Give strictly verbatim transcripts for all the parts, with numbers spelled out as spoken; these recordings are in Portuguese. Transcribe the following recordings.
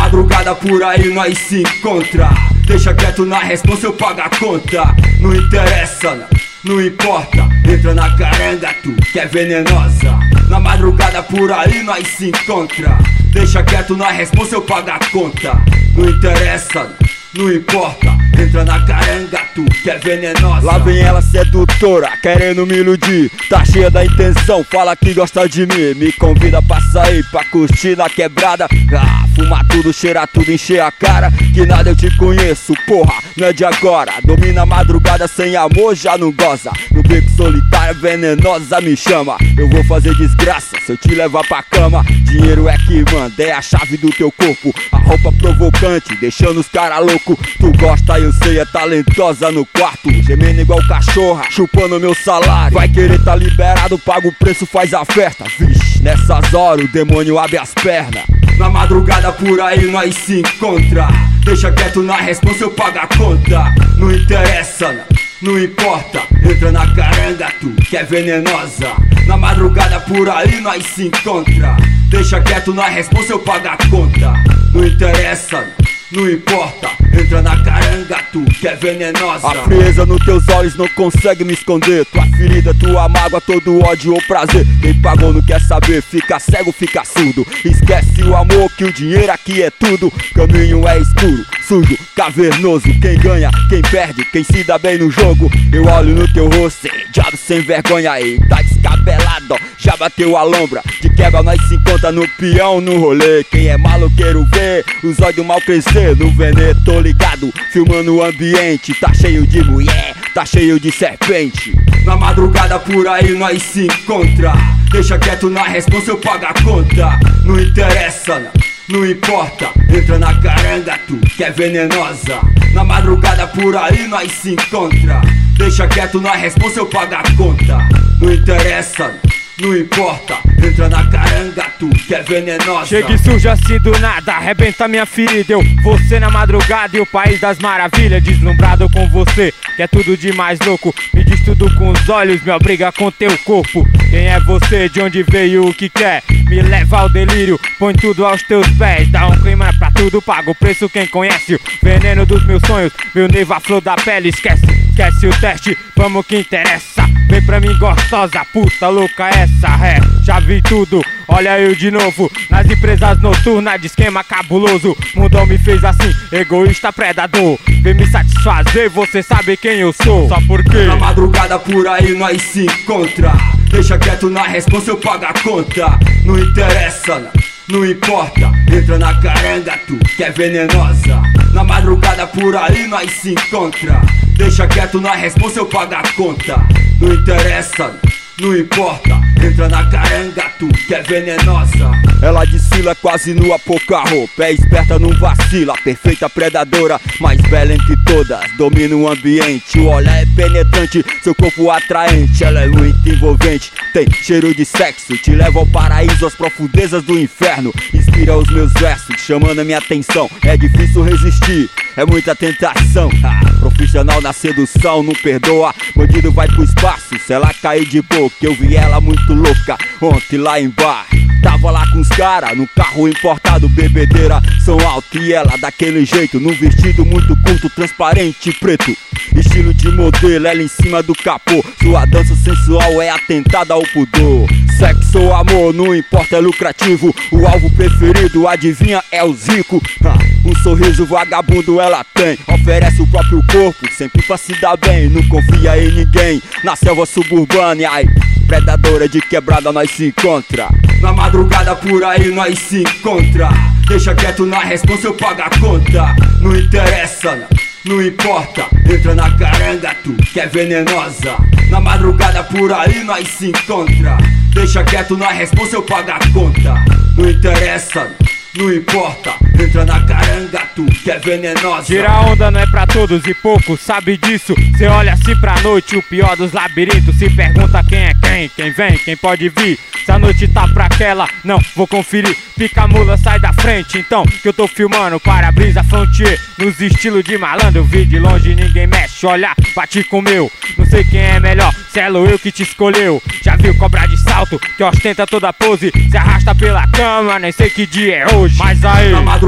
madrugada por aí nós se encontra. Deixa quieto na responsa, eu pago a conta. Não interessa, não, não importa. Entra na caranga, tu que é venenosa. Na madrugada por aí nós se encontra. Deixa quieto na responsa, eu pago a conta. Não interessa, não, não importa. Entra na caranga, tu que é venenosa. Lá vem ela sedutora, querendo me iludir. Tá cheia da intenção, fala que gosta de mim. Me convida pra sair, pra curtir na quebrada. Ah, fumar tudo, cheirar tudo, encher a cara. Que nada eu te conheço, porra, não é de agora. Domina a madrugada sem amor, já não goza. No beco solitário, venenosa me chama. Eu vou fazer desgraça se eu te levar pra cama. Dinheiro é que manda, é a chave do teu corpo. A roupa provocante, deixando os cara louco. Tu gosta, eu sei, é talentosa no quarto. Gemendo igual cachorra, chupando meu salário. Vai querer tá liberado, paga o preço, faz a festa. Vixe, nessas horas o demônio abre as pernas. Na madrugada por aí nós se encontra. Deixa quieto na responsa, eu pago a conta. Não interessa, não, não importa. Entra na caranga, tu que é venenosa. Na madrugada por aí nós se encontra. Deixa quieto na responsa, eu pago a conta. Não interessa, não, não importa. Entra na caranga, tu que é venenosa. A frieza nos teus olhos não consegue me esconder. Tua ferida, tua mágoa, todo ódio ou prazer. Quem pagou não quer saber, fica cego, fica surdo. Esquece o amor que o dinheiro aqui é tudo. Caminho é escuro, sujo, cavernoso. Quem ganha, quem perde, quem se dá bem no jogo. Eu olho no teu rosto, diabo sem vergonha aí. Tá descabelado, ó, já bateu a lombra. De quebra nós se encontra no peão, no rolê. Quem é maloqueiro vê os olhos mal crescer. No veneno tô ligado, filmando o ambiente. Tá cheio de mulher, tá cheio de serpente. Na madrugada por aí nós se encontra. Deixa quieto na responsa, eu pago a conta. Não interessa, não, não importa. Entra na caranga, tu que é venenosa. Na madrugada por aí nós se encontra. Deixa quieto na responsa, eu pago a conta. Não interessa, não importa. Entra na caranga, tu que é venenosa. Chega e surge assim do nada, arrebenta minha ferida. Eu, você na madrugada e o país das maravilhas. Deslumbrado com você, que é tudo de mais louco. Me diz tudo com os olhos, me obriga com teu corpo. Quem é você, de onde veio, o que quer? Me leva ao delírio, põe tudo aos teus pés. Dá um clima pra tudo, paga o preço quem conhece. O veneno dos meus sonhos, meu nervo a flor da pele. Esquece, esquece o teste, vamos que interessa. Vem pra mim gostosa, puta louca essa ré. Já vi tudo, olha eu de novo. Nas empresas noturnas de esquema cabuloso. Mundão me fez assim, egoísta predador. Vem me satisfazer, você sabe quem eu sou. Só porque na madrugada por aí nós se encontra. Deixa quieto na responsa, eu pago a conta. Não interessa, não, não importa. Entra na caranga, tu que é venenosa. Na madrugada por aí nós se encontra. Deixa quieto na responsa, eu pago a conta. Não interessa, não importa. Entra na caranga, tu que é venenosa. Ela desfila quase nua, pouca roupa. É esperta, não vacila, perfeita predadora. Mais bela entre todas, domina o ambiente. O olhar é penetrante, seu corpo atraente. Ela é muito envolvente, tem cheiro de sexo. Te leva ao paraíso, às profundezas do inferno. Inspira os meus versos, chamando a minha atenção. É difícil resistir, é muita tentação. ah, Profissional na sedução, não perdoa. Bandido vai pro espaço, se ela cair de boca. Eu vi ela muito louca ontem lá em bar. Tava lá com os cara, no carro importado, bebedeira, som alto. E ela daquele jeito, num vestido muito curto, transparente e preto. Estilo de modelo, ela em cima do capô. Sua dança sensual é atentada ao pudor. Sexo ou amor, não importa, é lucrativo. O alvo preferido, adivinha, é os ricos. Um sorriso vagabundo ela tem. Oferece o próprio corpo, sempre pra se dar bem. Não confia em ninguém, na selva suburbana. E ai, predadora de quebrada nós se encontra. Na madrugada por aí nós se encontra. Deixa quieto na responsa, eu pago a conta. Não interessa, não, não importa. Entra na caranga, tu que é venenosa. Na madrugada por aí nós se encontra. Deixa quieto na responsa, eu pago a conta. Não interessa, não importa. Entra na caranga, tu que é venenosa. Tira onda não é pra todos e poucos sabe disso. Cê olha assim pra noite, o pior dos labirintos. Se pergunta quem é quem, quem vem, quem pode vir. Se a noite tá pra aquela, não, vou conferir. Pica a mula, sai da frente, então, que eu tô filmando para-brisa frontier. Nos estilos de malandro, eu vi de longe, ninguém mexe. Olha, bati com o meu, não sei quem é melhor, se é eu que te escolheu. Já viu cobra de salto, que ostenta toda a pose. Se arrasta pela cama, nem sei que dia é hoje. Mas aí, na madrugada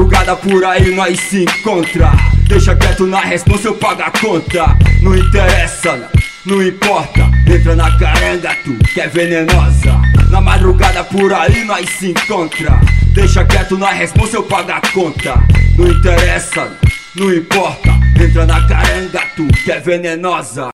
madrugada por aí nós se encontra. Deixa quieto na responsa, eu pago a conta. Não interessa, não, não importa. Entra na caranga, tu que é venenosa. Na madrugada por aí nós se encontra. Deixa quieto na responsa, eu pago a conta. Não interessa, não, não importa. Entra na caranga, tu que é venenosa.